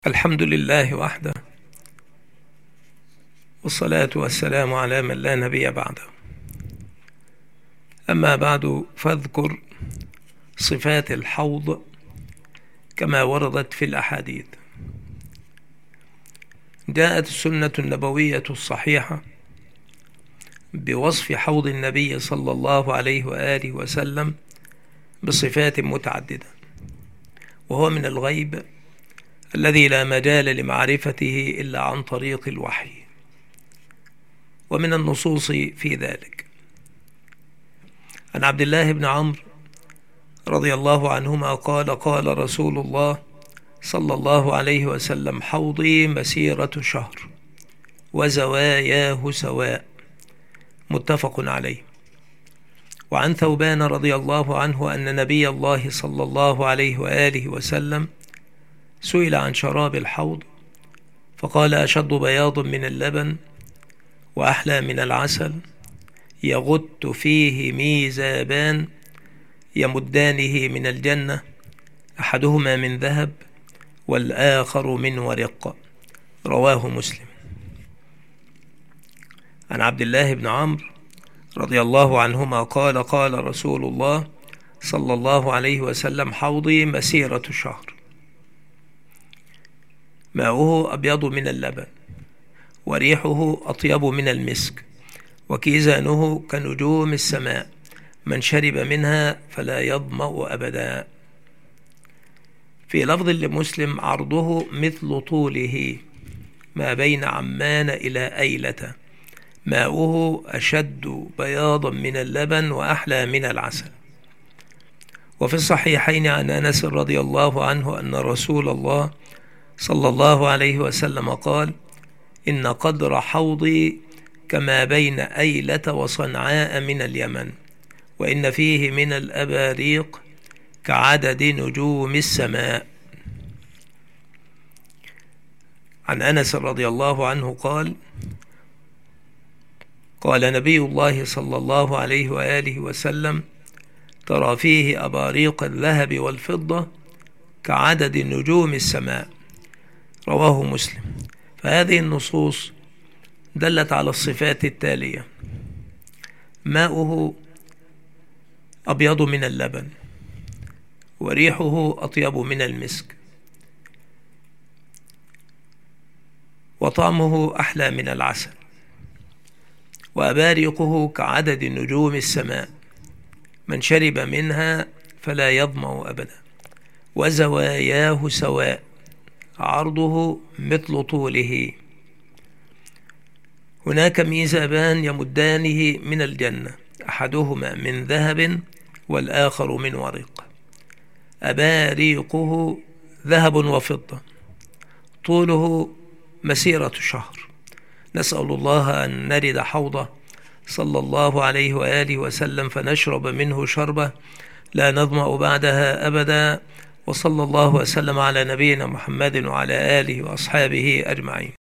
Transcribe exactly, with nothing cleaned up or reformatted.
الحمد لله وحده، والصلاة والسلام على من لا نبي بعده. أما بعد، فاذكر صفات الحوض كما وردت في الأحاديث. جاءت السنة النبوية الصحيحة بوصف حوض النبي صلى الله عليه وآله وسلم بصفات متعددة، وهو من الغيب الذي لا مجال لمعرفته إلا عن طريق الوحي. ومن النصوص في ذلك عن عبد الله بن عمرو رضي الله عنهما قال: قال رسول الله صلى الله عليه وسلم: حوضي مسيرة شهر وزواياه سواء، متفق عليه. وعن ثوبان رضي الله عنه أن نبي الله صلى الله عليه وآله وسلم سئل عن شراب الحوض فقال: أشد بياض من اللبن وأحلى من العسل، يغت فيه ميزابان يمدانه من الجنة، أحدهما من ذهب والآخر من ورق، رواه مسلم. عن عبد الله بن عمرو رضي الله عنهما قال: قال رسول الله صلى الله عليه وسلم: حوضي مسيرة شهر، ماؤه أبيض من اللبن وريحه أطيب من المسك وكيزانه كنجوم السماء، من شرب منها فلا يظمأ أبدا. في لفظ لمسلم: عرضه مثل طوله، ما بين عمان إلى أيلة، ماؤه أشد بياضا من اللبن وأحلى من العسل. وفي الصحيحين عن أنس رضي الله عنه أن رسول الله صلى الله عليه وسلم قال: إن قدر حوضي كما بين أيلة وصنعاء من اليمن، وإن فيه من الأباريق كعدد نجوم السماء. عن أنس رضي الله عنه قال: قال نبي الله صلى الله عليه وآله وسلم: ترى فيه أباريق الذهب والفضة كعدد نجوم السماء، رواه مسلم. فهذه النصوص دلت على الصفات التالية: ماؤه أبيض من اللبن وريحه أطيب من المسك وطعمه أحلى من العسل وأباريقه كعدد نجوم السماء، من شرب منها فلا يظمأ أبدا، وزواياه سواء، عرضه مثل طوله. هناك ميزابان يمدانه من الجنة، أحدهما من ذهب والآخر من ورق، أباريقه ذهب وفضة، طوله مسيرة شهر. نسأل الله أن نرد حوضه صلى الله عليه وآله وسلم فنشرب منه شربة لا نظمأ بعدها أبدا. وصلى الله وسلم على نبينا محمد وعلى آله وأصحابه أجمعين.